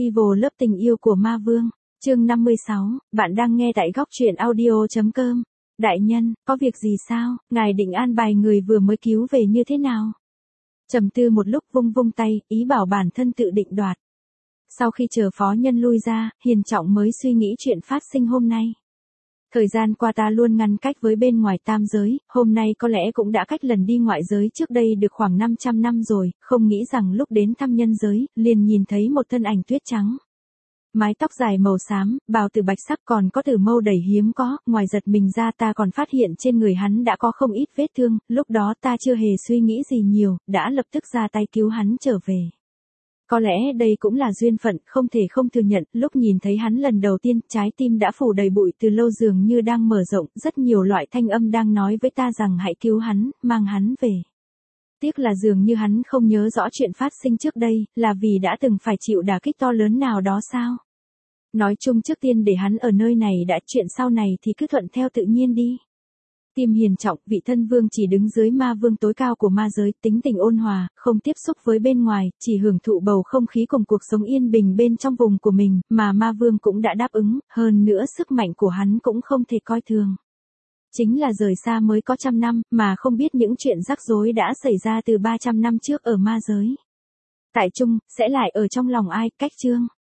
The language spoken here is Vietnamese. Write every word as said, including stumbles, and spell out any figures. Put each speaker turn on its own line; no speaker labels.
Evil lớp tình yêu của ma vương, chương năm mươi sáu, bạn đang nghe tại góc truyện audio.com. Đại nhân, có việc gì sao, ngài định an bài người vừa mới cứu về như thế nào? Trầm tư một lúc vung vung tay, ý bảo bản thân tự định đoạt. Sau khi chờ phó nhân lui ra, Hiền Trọng mới suy nghĩ chuyện phát sinh hôm nay. Thời gian qua ta luôn ngăn cách với bên ngoài tam giới, hôm nay có lẽ cũng đã cách lần đi ngoại giới trước đây được khoảng năm trăm năm rồi, không nghĩ rằng lúc đến thăm nhân giới, liền nhìn thấy một thân ảnh tuyết trắng. Mái tóc dài màu xám, bào từ bạch sắc còn có từ mâu đầy hiếm có, ngoài giật mình ra ta còn phát hiện trên người hắn đã có không ít vết thương, lúc đó ta chưa hề suy nghĩ gì nhiều, đã lập tức ra tay cứu hắn trở về. Có lẽ đây cũng là duyên phận, không thể không thừa nhận, lúc nhìn thấy hắn lần đầu tiên, trái tim đã phủ đầy bụi từ lâu dường như đang mở rộng, rất nhiều loại thanh âm đang nói với ta rằng hãy cứu hắn, mang hắn về. Tiếc là dường như hắn không nhớ rõ chuyện phát sinh trước đây, là vì đã từng phải chịu đả kích to lớn nào đó sao? Nói chung trước tiên để hắn ở nơi này đã, chuyện sau này thì cứ thuận theo tự nhiên đi. Tim Hiền Trọng, vị thân vương chỉ đứng dưới ma vương tối cao của ma giới, tính tình ôn hòa, không tiếp xúc với bên ngoài, chỉ hưởng thụ bầu không khí cùng cuộc sống yên bình bên trong vùng của mình, mà ma vương cũng đã đáp ứng, hơn nữa sức mạnh của hắn cũng không thể coi thường. Chính là rời xa mới có trăm năm, mà không biết những chuyện rắc rối đã xảy ra từ ba trăm năm trước ở ma giới. Tại chung, sẽ lại ở trong lòng ai, cách chương.